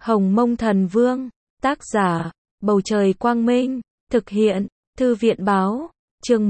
Hồng Mông Thần Vương, tác giả, Bầu Trời Quang Minh, thực hiện, Thư viện Báo, chương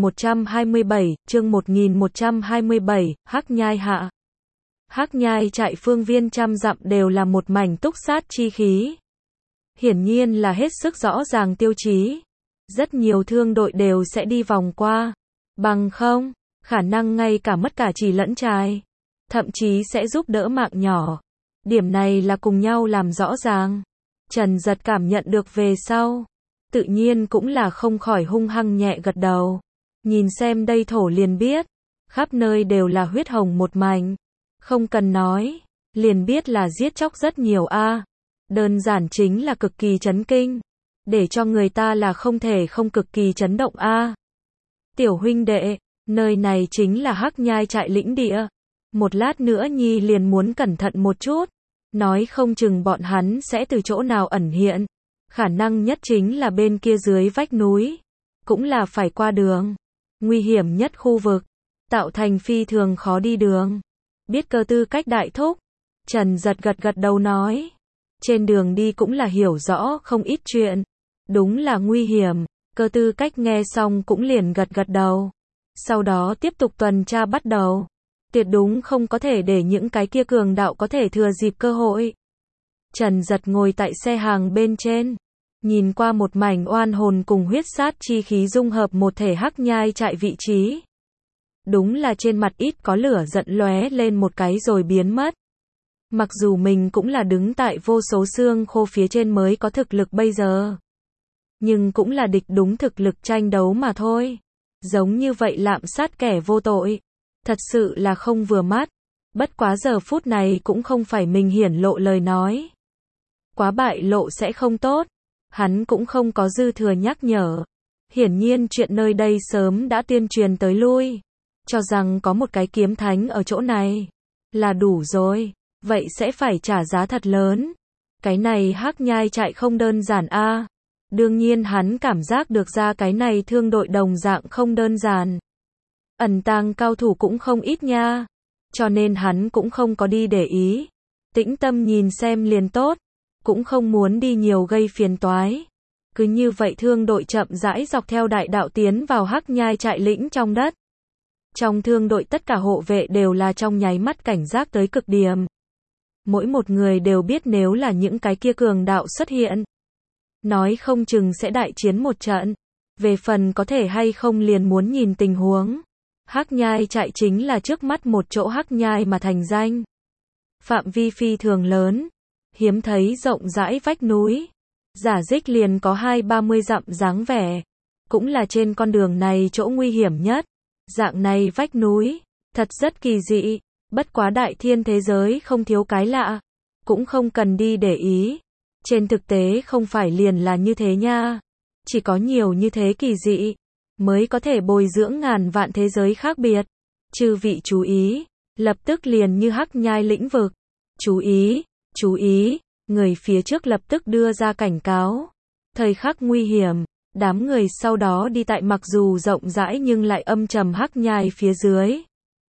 1127, Hắc Nhai hạ. Hắc Nhai chạy phương viên trăm dặm đều là một mảnh túc sát chi khí. Hiển nhiên là hết sức rõ ràng tiêu chí. Rất nhiều thương đội đều sẽ đi vòng qua. Bằng không, khả năng ngay cả mất cả chỉ lẫn trai. Thậm chí sẽ giúp đỡ mạng nhỏ. Điểm này là cùng nhau làm rõ ràng. Trần Giật cảm nhận được về sau. Tự nhiên cũng là không khỏi hung hăng nhẹ gật đầu. Nhìn xem đây thổ liền biết. Khắp nơi đều là huyết hồng một mảnh. Không cần nói. Liền biết là giết chóc rất nhiều a. Đơn giản chính là cực kỳ chấn kinh. Để cho người ta là không thể không cực kỳ chấn động a. Tiểu huynh đệ, nơi này chính là Hắc Nhai trại lĩnh địa. Một lát nữa Nhi liền muốn cẩn thận một chút. Nói không chừng bọn hắn sẽ từ chỗ nào ẩn hiện. Khả năng nhất chính là bên kia dưới vách núi. Cũng là phải qua đường. Nguy hiểm nhất khu vực. Tạo thành phi thường khó đi đường. Biết cơ tư cách đại thúc. Trần Giật gật đầu nói. Trên đường đi cũng là hiểu rõ không ít chuyện. Đúng là nguy hiểm. Cơ tư cách nghe xong cũng liền gật đầu. Sau đó tiếp tục tuần tra bắt đầu. Tuyệt đúng không có thể để những cái kia cường đạo có thể thừa dịp cơ hội. Trần Giật ngồi tại xe hàng bên trên. Nhìn qua một mảnh oan hồn cùng huyết sát chi khí dung hợp một thể Hắc Nhai trại vị trí. Đúng là trên mặt ít có lửa giận lóe lên một cái rồi biến mất. Mặc dù mình cũng là đứng tại vô số xương khô phía trên mới có thực lực bây giờ. Nhưng cũng là địch đúng thực lực tranh đấu mà thôi. Giống như vậy lạm sát kẻ vô tội. Thật sự là không vừa mắt. Bất quá giờ phút này cũng không phải mình hiển lộ lời nói. Quá bại lộ sẽ không tốt. Hắn cũng không có dư thừa nhắc nhở. Hiển nhiên chuyện nơi đây sớm đã tuyên truyền tới lui. Cho rằng có một cái kiếm thánh ở chỗ này. Là đủ rồi. Vậy sẽ phải trả giá thật lớn. Cái này Hắc Nhai trại không đơn giản a. Đương nhiên hắn cảm giác được ra cái này thương đội đồng dạng không đơn giản. Ẩn tàng cao thủ cũng không ít nha. Cho nên hắn cũng không có đi để ý. Tĩnh tâm nhìn xem liền tốt. Cũng không muốn đi nhiều gây phiền toái. Cứ như vậy thương đội chậm rãi dọc theo đại đạo tiến vào Hắc Nhai trại lĩnh trong đất. Trong thương đội tất cả hộ vệ đều là trong nháy mắt cảnh giác tới cực điểm. Mỗi một người đều biết nếu là những cái kia cường đạo xuất hiện. Nói không chừng sẽ đại chiến một trận. Về phần có thể hay không liền muốn nhìn tình huống. Hắc Nhai trại chính là trước mắt một chỗ Hắc Nhai mà thành danh. Phạm vi phi thường lớn. Hiếm thấy rộng rãi vách núi. Giả dích liền có 20-30 dặm dáng vẻ. Cũng là trên con đường này chỗ nguy hiểm nhất. Dạng này vách núi. Thật rất kỳ dị. Bất quá đại thiên thế giới không thiếu cái lạ. Cũng không cần đi để ý. Trên thực tế không phải liền là như thế nha. Chỉ có nhiều như thế kỳ dị. Mới có thể bồi dưỡng ngàn vạn thế giới khác biệt. Chư vị chú ý. Lập tức liền như Hắc Nhai lĩnh vực. Chú ý. Chú ý. Người phía trước lập tức đưa ra cảnh cáo. Thời khắc nguy hiểm. Đám người sau đó đi tại mặc dù rộng rãi nhưng lại âm trầm Hắc Nhai phía dưới.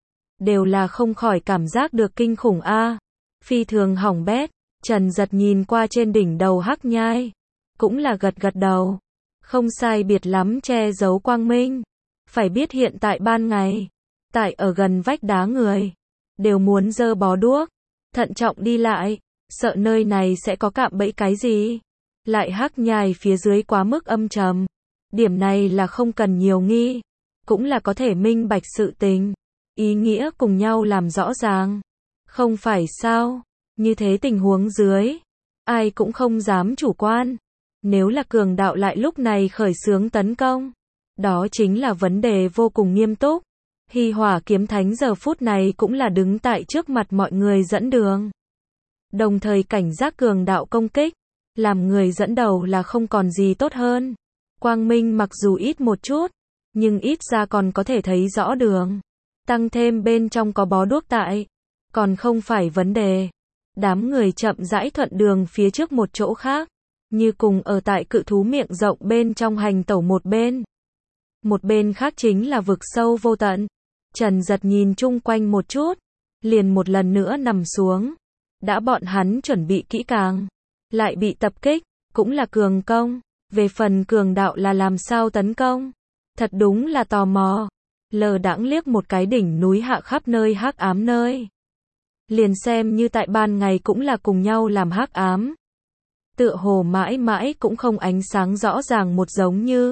Đều là không khỏi cảm giác được kinh khủng a. Phi thường hỏng bét. Trần Giật nhìn qua trên đỉnh đầu Hắc Nhai. Cũng là gật đầu. Không sai biệt lắm che giấu quang minh. Phải biết hiện tại ban ngày. Tại ở gần vách đá người. Đều muốn giơ bó đuốc. Thận trọng đi lại. Sợ nơi này sẽ có cạm bẫy cái gì. Lại Hắc Nhai phía dưới quá mức âm trầm. Điểm này là không cần nhiều nghi. Cũng là có thể minh bạch sự tình. Ý nghĩa cùng nhau làm rõ ràng. Không phải sao. Như thế tình huống dưới. Ai cũng không dám chủ quan. Nếu là cường đạo lại lúc này khởi xướng tấn công. Đó chính là vấn đề vô cùng nghiêm túc. Hy Hỏa kiếm thánh giờ phút này cũng là đứng tại trước mặt mọi người dẫn đường. Đồng thời cảnh giác cường đạo công kích. Làm người dẫn đầu là không còn gì tốt hơn. Quang minh mặc dù ít một chút. Nhưng ít ra còn có thể thấy rõ đường. Tăng thêm bên trong có bó đuốc tại. Còn không phải vấn đề. Đám người chậm rãi thuận đường phía trước một chỗ khác. Như cùng ở tại cự thú miệng rộng bên trong hành tẩu một bên. Một bên khác chính là vực sâu vô tận. Trần Giật nhìn chung quanh một chút. Liền một lần nữa nằm xuống. Đã bọn hắn chuẩn bị kỹ càng, lại bị tập kích, cũng là cường công. Về phần cường đạo là làm sao tấn công? Thật đúng là tò mò. Lờ đãng liếc một cái đỉnh núi hạ khắp nơi hắc ám nơi. Liền xem như tại ban ngày cũng là cùng nhau làm hắc ám. Tựa hồ mãi mãi cũng không ánh sáng rõ ràng một giống như.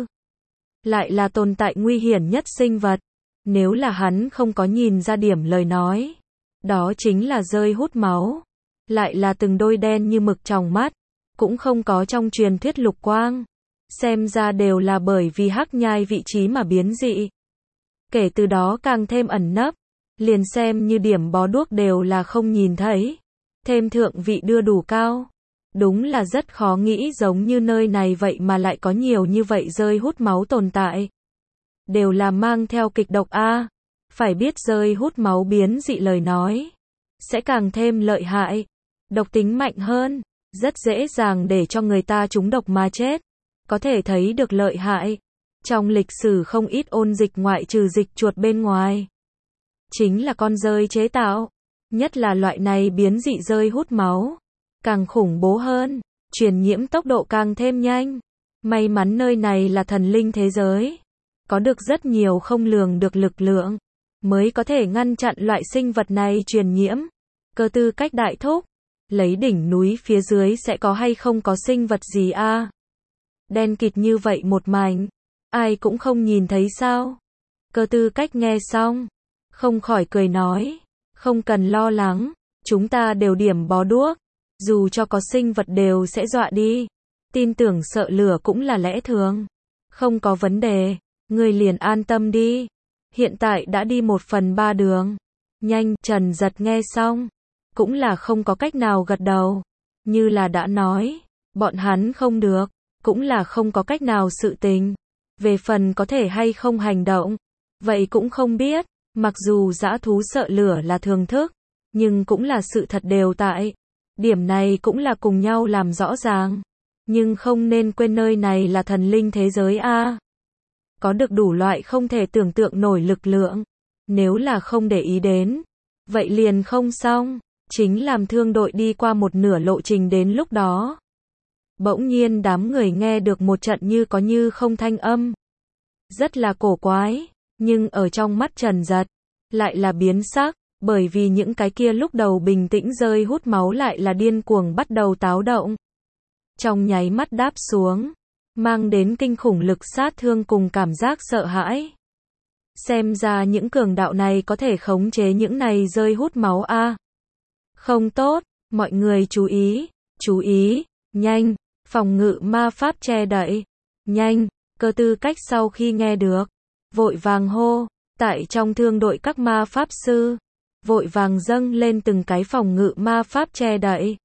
Lại là tồn tại nguy hiểm nhất sinh vật. Nếu là hắn không có nhìn ra điểm lời nói. Đó chính là rơi hút máu. Lại là từng đôi đen như mực trong mắt. Cũng không có trong truyền thuyết lục quang. Xem ra đều là bởi vì hắc nhai vị trí mà biến dị. Kể từ đó càng thêm ẩn nấp. Liền xem như điểm bó đuốc đều là không nhìn thấy. Thêm thượng vị đưa đủ cao. Đúng là rất khó nghĩ giống như nơi này vậy mà lại có nhiều như vậy rơi hút máu tồn tại. Đều là mang theo kịch độc a. Phải biết rơi hút máu biến dị lời nói. Sẽ càng thêm lợi hại. Độc tính mạnh hơn. Rất dễ dàng để cho người ta trúng độc mà chết. Có thể thấy được lợi hại. Trong lịch sử không ít ôn dịch ngoại trừ dịch chuột bên ngoài. Chính là con rơi chế tạo. Nhất là loại này biến dị rơi hút máu. Càng khủng bố hơn. Truyền nhiễm tốc độ càng thêm nhanh. May mắn nơi này là thần linh thế giới. Có được rất nhiều không lường được lực lượng. Mới có thể ngăn chặn loại sinh vật này truyền nhiễm. Cơ tư cách đại thúc. Lấy đỉnh núi phía dưới sẽ có hay không có sinh vật gì a? Đen kịt như vậy một mảnh. Ai cũng không nhìn thấy sao? Cơ tư cách nghe xong. Không khỏi cười nói. Không cần lo lắng. Chúng ta đều điểm bó đuốc. Dù cho có sinh vật đều sẽ dọa đi. Tin tưởng sợ lửa cũng là lẽ thường. Không có vấn đề. Người liền an tâm đi. Hiện tại đã đi 1/3 đường. Nhanh, Trần Giật nghe xong. Cũng là không có cách nào gật đầu. Như là đã nói. Bọn hắn không được. Cũng là không có cách nào sự tình. Về phần có thể hay không hành động. Vậy cũng không biết. Mặc dù dã thú sợ lửa là thường thức. Nhưng cũng là sự thật đều tại. Điểm này cũng là cùng nhau làm rõ ràng. Nhưng không nên quên nơi này là thần linh thế giới a. Có được đủ loại không thể tưởng tượng nổi lực lượng. Nếu là không để ý đến. Vậy liền không xong. Chính làm thương đội đi qua một nửa lộ trình đến lúc đó. Bỗng nhiên đám người nghe được một trận như có như không thanh âm. Rất là cổ quái. Nhưng ở trong mắt Trần Giật. Lại là biến sắc. Bởi vì những cái kia lúc đầu bình tĩnh rơi hút máu lại là điên cuồng bắt đầu táo động. Trong nháy mắt đáp xuống. Mang đến kinh khủng lực sát thương cùng cảm giác sợ hãi. Xem ra những cường đạo này có thể khống chế những này rơi hút máu a. Không tốt, mọi người chú ý, nhanh, phòng ngự ma pháp che đậy. Nhanh, cơ tư cách sau khi nghe được. Vội vàng hô, tại trong thương đội các ma pháp sư. Vội vàng dâng lên từng cái phòng ngự ma pháp che đậy.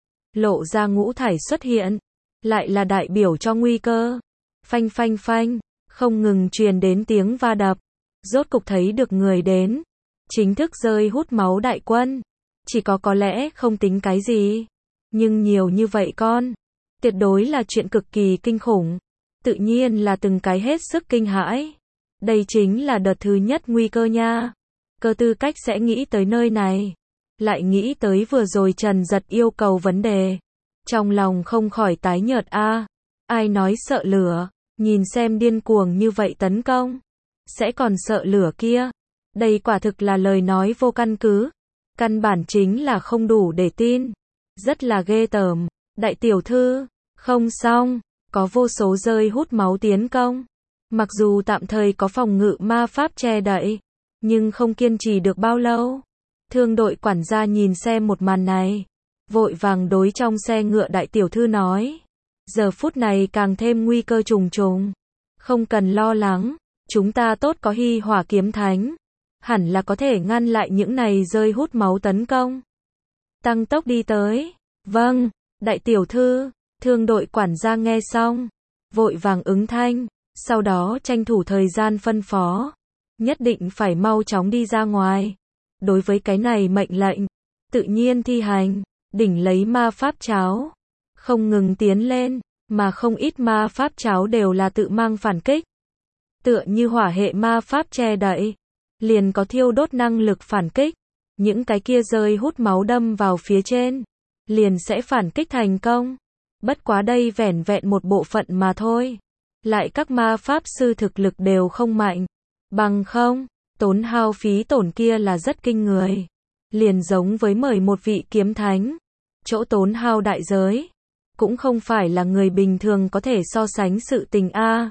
Lộ ra ngũ thải xuất hiện. Lại là đại biểu cho nguy cơ. Phanh phanh phanh. Không ngừng truyền đến tiếng va đập. Rốt cục thấy được người đến. Chính thức rơi hút máu đại quân. Chỉ có lẽ không tính cái gì. Nhưng nhiều như vậy con. Tuyệt đối là chuyện cực kỳ kinh khủng. Tự nhiên là từng cái hết sức kinh hãi. Đây chính là đợt thứ nhất nguy cơ nha. Cơ tư cách sẽ nghĩ tới nơi này. Lại nghĩ tới vừa rồi Trần Giật yêu cầu vấn đề. Trong lòng không khỏi tái nhợt a. Ai nói sợ lửa. Nhìn xem điên cuồng như vậy tấn công. Sẽ còn sợ lửa kia. Đây quả thực là lời nói vô căn cứ. Căn bản chính là không đủ để tin. Rất là ghê tởm. Đại tiểu thư. Không xong. Có vô số rơi hút máu tiến công. Mặc dù tạm thời có phòng ngự ma pháp che đậy. Nhưng không kiên trì được bao lâu. Thương đội quản gia nhìn xem một màn này. Vội vàng đối trong xe ngựa đại tiểu thư nói. Giờ phút này càng thêm nguy cơ trùng trùng. Không cần lo lắng. Chúng ta tốt có hy hỏa kiếm thánh. Hẳn là có thể ngăn lại những này rơi hút máu tấn công. Tăng tốc đi tới. Vâng, đại tiểu thư. Thương đội quản gia nghe xong. Vội vàng ứng thanh. Sau đó tranh thủ thời gian phân phó. Nhất định phải mau chóng đi ra ngoài. Đối với cái này mệnh lệnh. Tự nhiên thi hành. Đỉnh lấy ma pháp cháo. Không ngừng tiến lên. Mà không ít ma pháp cháo đều là tự mang phản kích. Tựa như hỏa hệ ma pháp che đậy. Liền có thiêu đốt năng lực phản kích. những cái kia rơi hút máu đâm vào phía trên, liền sẽ phản kích thành công. Bất quá đây vẻn vẹn một bộ phận mà thôi. Lại các ma pháp sư thực lực đều không mạnh. Bằng không, tốn hao phí tổn kia là rất kinh người. Liền giống với mời một vị kiếm thánh. Chỗ tốn hao đại giới. Cũng không phải là người bình thường có thể so sánh sự tình a.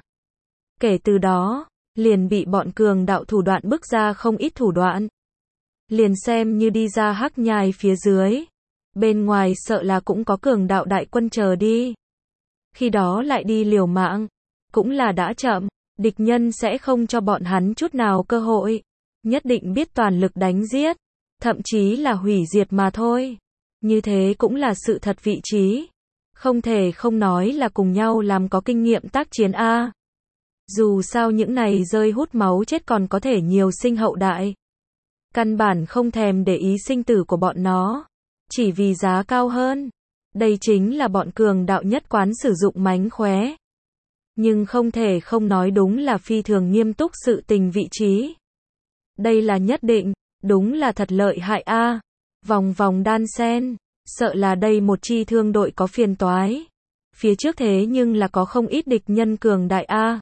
Kể từ đó, liền bị bọn cường đạo thủ đoạn bức ra không ít thủ đoạn. Liền xem như đi ra hắc nhai phía dưới. Bên ngoài sợ là cũng có cường đạo đại quân chờ đi. Khi đó lại đi liều mạng. Cũng là đã chậm. Địch nhân sẽ không cho bọn hắn chút nào cơ hội. Nhất định biết toàn lực đánh giết. Thậm chí là hủy diệt mà thôi. Như thế cũng là sự thật vị trí. Không thể không nói là cùng nhau làm có kinh nghiệm tác chiến a. Dù sao những này rơi hút máu chết còn có thể nhiều sinh hậu đại. Căn bản không thèm để ý sinh tử của bọn nó. Chỉ vì giá cao hơn. Đây chính là bọn cường đạo nhất quán sử dụng mánh khóe. Nhưng không thể không nói đúng là phi thường nghiêm túc sự tình vị trí. Đây là nhất định, đúng là thật lợi hại a. Vòng vòng đan sen, sợ là đây một chi thương đội có phiền toái. Phía trước thế nhưng là có không ít địch nhân cường đại a.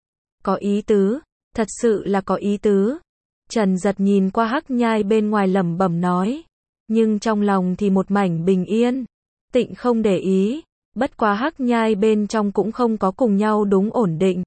Có ý tứ, thật sự là có ý tứ. Trần Giật nhìn qua hắc nhai bên ngoài lẩm bẩm nói. Nhưng trong lòng thì một mảnh bình yên. Tịnh không để ý. Bất quá hắc nhai bên trong cũng không có cùng nhau đúng ổn định.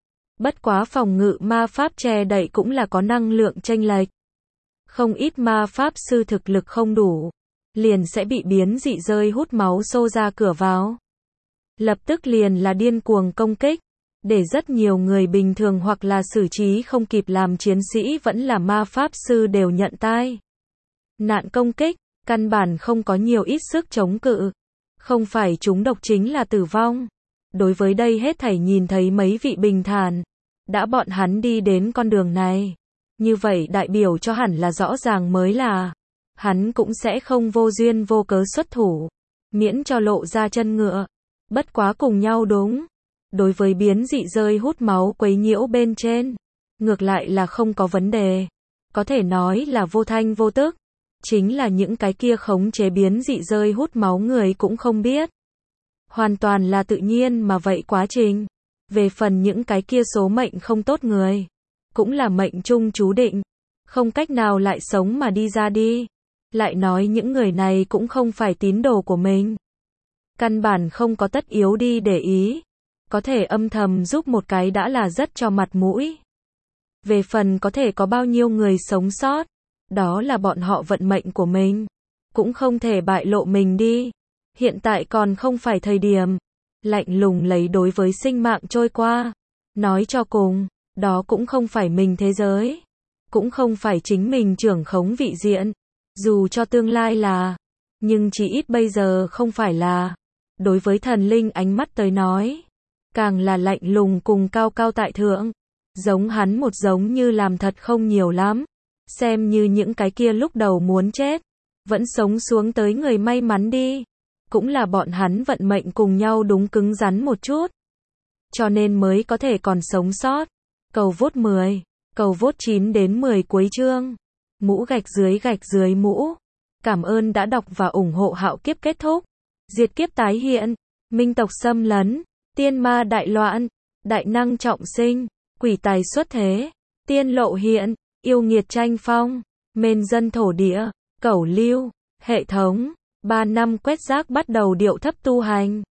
Bất quá phòng ngự ma pháp che đậy cũng là có năng lượng chênh lệch. Không ít ma pháp sư thực lực không đủ. Liền sẽ bị biến dị rơi hút máu xô ra cửa vào. Lập tức liền là điên cuồng công kích. Để rất nhiều người bình thường hoặc là xử trí không kịp làm chiến sĩ vẫn là ma pháp sư đều nhận tai nạn công kích, căn bản không có nhiều ít sức chống cự. Không phải chúng độc chính là tử vong. Đối với đây hết thảy nhìn thấy mấy vị bình thản. Đã bọn hắn đi đến con đường này. Như vậy đại biểu cho hẳn là rõ ràng mới là. Hắn cũng sẽ không vô duyên vô cớ xuất thủ. Miễn cho lộ ra chân ngựa. Bất quá cùng nhau đúng. Đối với biến dị rơi hút máu quấy nhiễu bên trên. Ngược lại là không có vấn đề. Có thể nói là vô thanh vô tức. Chính là những cái kia khống chế biến dị rơi hút máu người cũng không biết. Hoàn toàn là tự nhiên mà vậy quá trình. Về phần những cái kia số mệnh không tốt người. Cũng là mệnh chung chú định. Không cách nào lại sống mà đi ra đi. Lại nói những người này cũng không phải tín đồ của mình. Căn bản không có tất yếu đi để ý. Có thể âm thầm giúp một cái đã là rất cho mặt mũi. Về phần có thể có bao nhiêu người sống sót. Đó là bọn họ vận mệnh của mình. Cũng không thể bại lộ mình đi. Hiện tại còn không phải thời điểm. Lạnh lùng lấy đối với sinh mạng trôi qua. Nói cho cùng, đó cũng không phải mình thế giới. Cũng không phải chính mình trưởng khống vị diện. Dù cho tương lai là. Nhưng chỉ ít bây giờ không phải là. Đối với thần linh ánh mắt tới nói. Càng là lạnh lùng cùng cao cao tại thượng. Giống hắn một giống như làm thật không nhiều lắm. Xem như những cái kia lúc đầu muốn chết. Vẫn sống xuống tới người may mắn đi. Cũng là bọn hắn vận mệnh cùng nhau đúng cứng rắn một chút. Cho nên mới có thể còn sống sót. Cầu vote 10. Cầu vote 9 đến 10 cuối chương. Mũ gạch dưới mũ. Cảm ơn đã đọc và ủng hộ Hạo Kiếp kết thúc. Diệt kiếp tái hiện. Minh tộc xâm lấn. Tiên ma đại loạn. Đại năng trọng sinh. Quỷ tài xuất thế. Tiên lộ hiện. Yêu nghiệt tranh phong. Mên dân thổ địa. Cẩu lưu. Hệ thống. 3 năm quét rác bắt đầu điệu thấp tu hành.